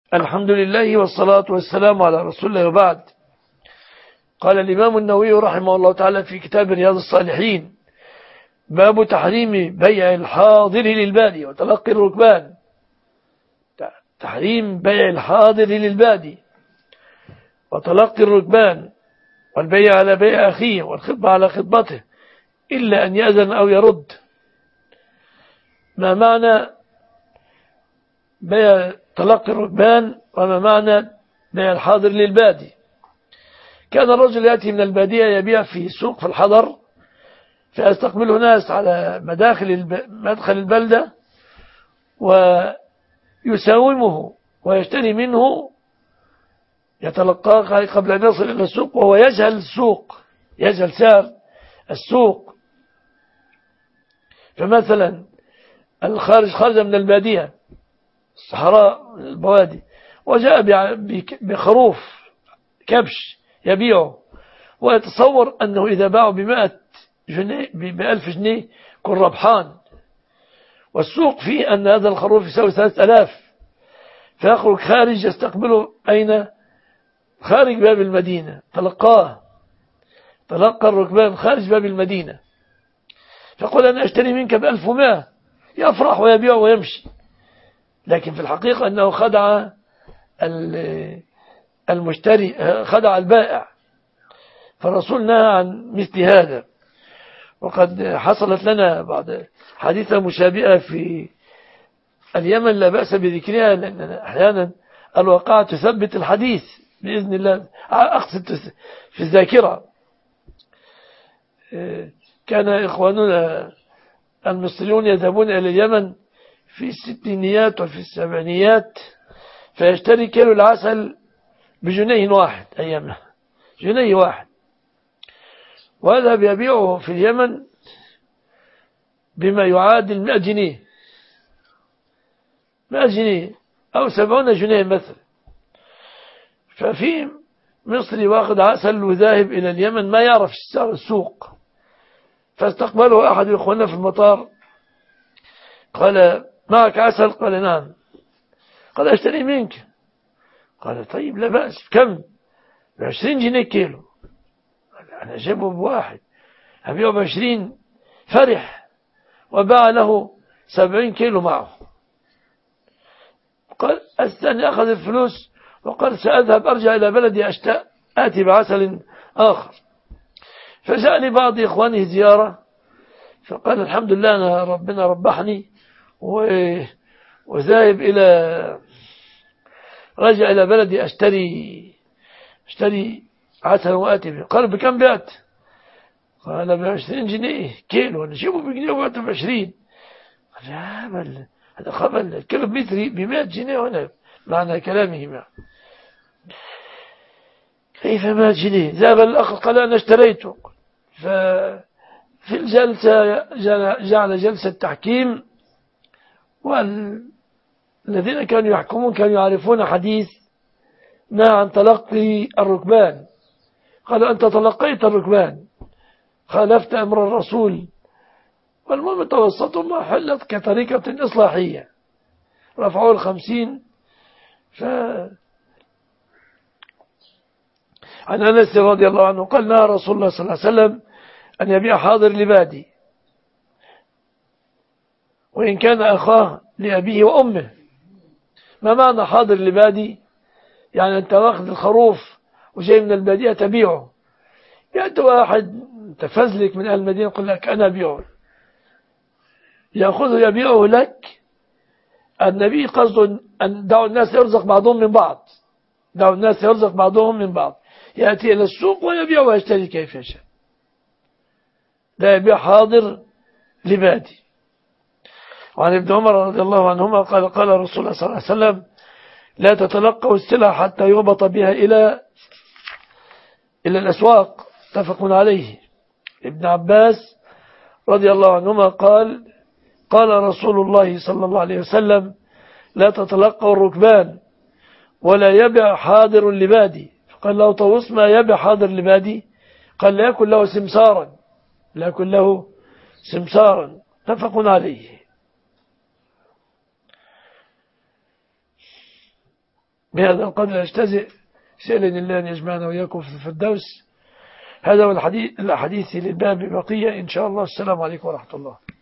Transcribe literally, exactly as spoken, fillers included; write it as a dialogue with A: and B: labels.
A: الحمد لله والصلاة والسلام على رسول الله وبعد. قال الإمام النووي رحمه الله تعالى في كتاب رياض الصالحين: باب تحريم بيع الحاضر للبادي وتلقي الركبان. تحريم بيع الحاضر للبادي وتلقي الركبان، والبيع على بيع أخيه والخطبة على خطبته، إلا أن يأذن أو يرد. ما معنى بيع تلقي الركبان وما معنى بيع الحاضر للبادي؟ كان الرجل يأتي من البادية يبيع في سوق في الحضر، فيستقبله ناس على مداخل الب... مدخل البلدة ويساومه ويشتري منه، يتلقاه قبل أن يصل إلى السوق، وهو يجهل السوق، يجهل سعر السوق. فمثلا الخارج خرج من البادية الصحراء البوادي وجاء بخروف كبش يبيعه، ويتصور أنه إذا باعه بمائة جنيه بألف جنيه كن ربحان، والسوق فيه أن هذا الخروف يساوي ثلاثة آلاف، فيخرج خارج يستقبله أين؟ خارج باب المدينة. تلقاه تلقى الركبان خارج باب المدينة، فقال أنا أشتري منك بألف ومائة، يفرح ويبيع ويمشي، لكن في الحقيقة أنه خدع المشتري، خدع البائع. فالرسول نهى عن مثل هذا. وقد حصلت لنا بعض حديثة مشابهة في اليمن لا بأس بذكرها، لأن أحيانا الواقع تثبت الحديث بإذن الله، أقصد في الذاكرة. كان إخواننا المصريون يذهبون إلى اليمن في الستينيات وفي السبعينيات، فيشتري كيلو العسل بجنيه واحد أيامها، جنيه واحد، وهذا بيبيعه في اليمن بما يعادل مئة جنيه، مئة جنيه أو سبعون جنيه مثلا. ففي مصري واخد عسل وذاهب إلى اليمن ما يعرف سعر السوق، فاستقبله أحد إخواننا في المطار، قال معك عسل؟ قال نعم. قال أشتري منك؟ قال طيب لا بأس، كم؟ بعشرين جنيه كيلو. أنا جابه بواحد أبيعه بعشرين، فرح وباع له سبعين كيلو معه. قال الثاني أخذ الفلوس وقال سأذهب أرجع إلى بلدي أشتاء آتي بعسل آخر. فجاء لي بعض إخوانه زيارة، فقال الحمد لله أنا ربنا ربحني وذاهب إلى رجع إلى بلدي أشتري أشتري عسل وآتي به. قال بكم بعت؟ قال بعشرين جنيه كيلو، أنا جيبه بجنيه وبعته بعشرين. قال يا بل هذا خبل، الكيلو بمتري بمائة جنيه، وأنا معنى كلامه معه كيف مائة جنيه؟ ذهب الأخ قال أنا اشتريته. ففي الجلسة جعل جلسة تحكيم، والذين كانوا يحكمون كانوا يعرفون حديث نهى عن تلقي الركبان. قالوا أنت تلقيت الركبان، خالفت أمر الرسول. والمهم توسطوا ما حلت كطريقة إصلاحية، رفعوا الخمسين. ف عن أنس رضي الله عنه قال نهى رسول الله صلى الله عليه وسلم أن يبيع حاضر لبادي وإن كان أخاه لأبيه وأمه. ما معنى حاضر لبادي؟ يعني أنت واخذ الخروف وجاي من البادية تبيعه، يأتي واحد تفزلك من أهل المدينة يقول لك أنا أبيعه، يأخذه يبيعه لك. النبي قصده أن دعوا الناس يرزق بعضهم من بعض، دعوا الناس يرزق بعضهم من بعض، يأتي إلى السوق ويبيع ويشتري كيف يشاء، لا يبيع حاضر لبادي. وعن ابن عمر رضي الله عنهما قال قال رسول الله صلى الله عليه وسلم لا تتلقوا السلع حتى يهبط بها إلى إلى الأسواق، متفق عليه. ابن عباس رضي الله عنهما قال قال رسول الله صلى الله عليه وسلم لا تتلقوا الركبان ولا يبع حاضر لبادي. فقال له طوس ما يبع حاضر لبادي؟ قال لا يكن له سمسارا، لا يكن له سمسارا، متفق عليه. بهذا القدر أجتزئ، سألني الله أن يجمعنا وإياكم في الفردوس. هذا هو الحديث الأحاديث للباب بقية إن شاء الله. السلام عليكم ورحمة الله.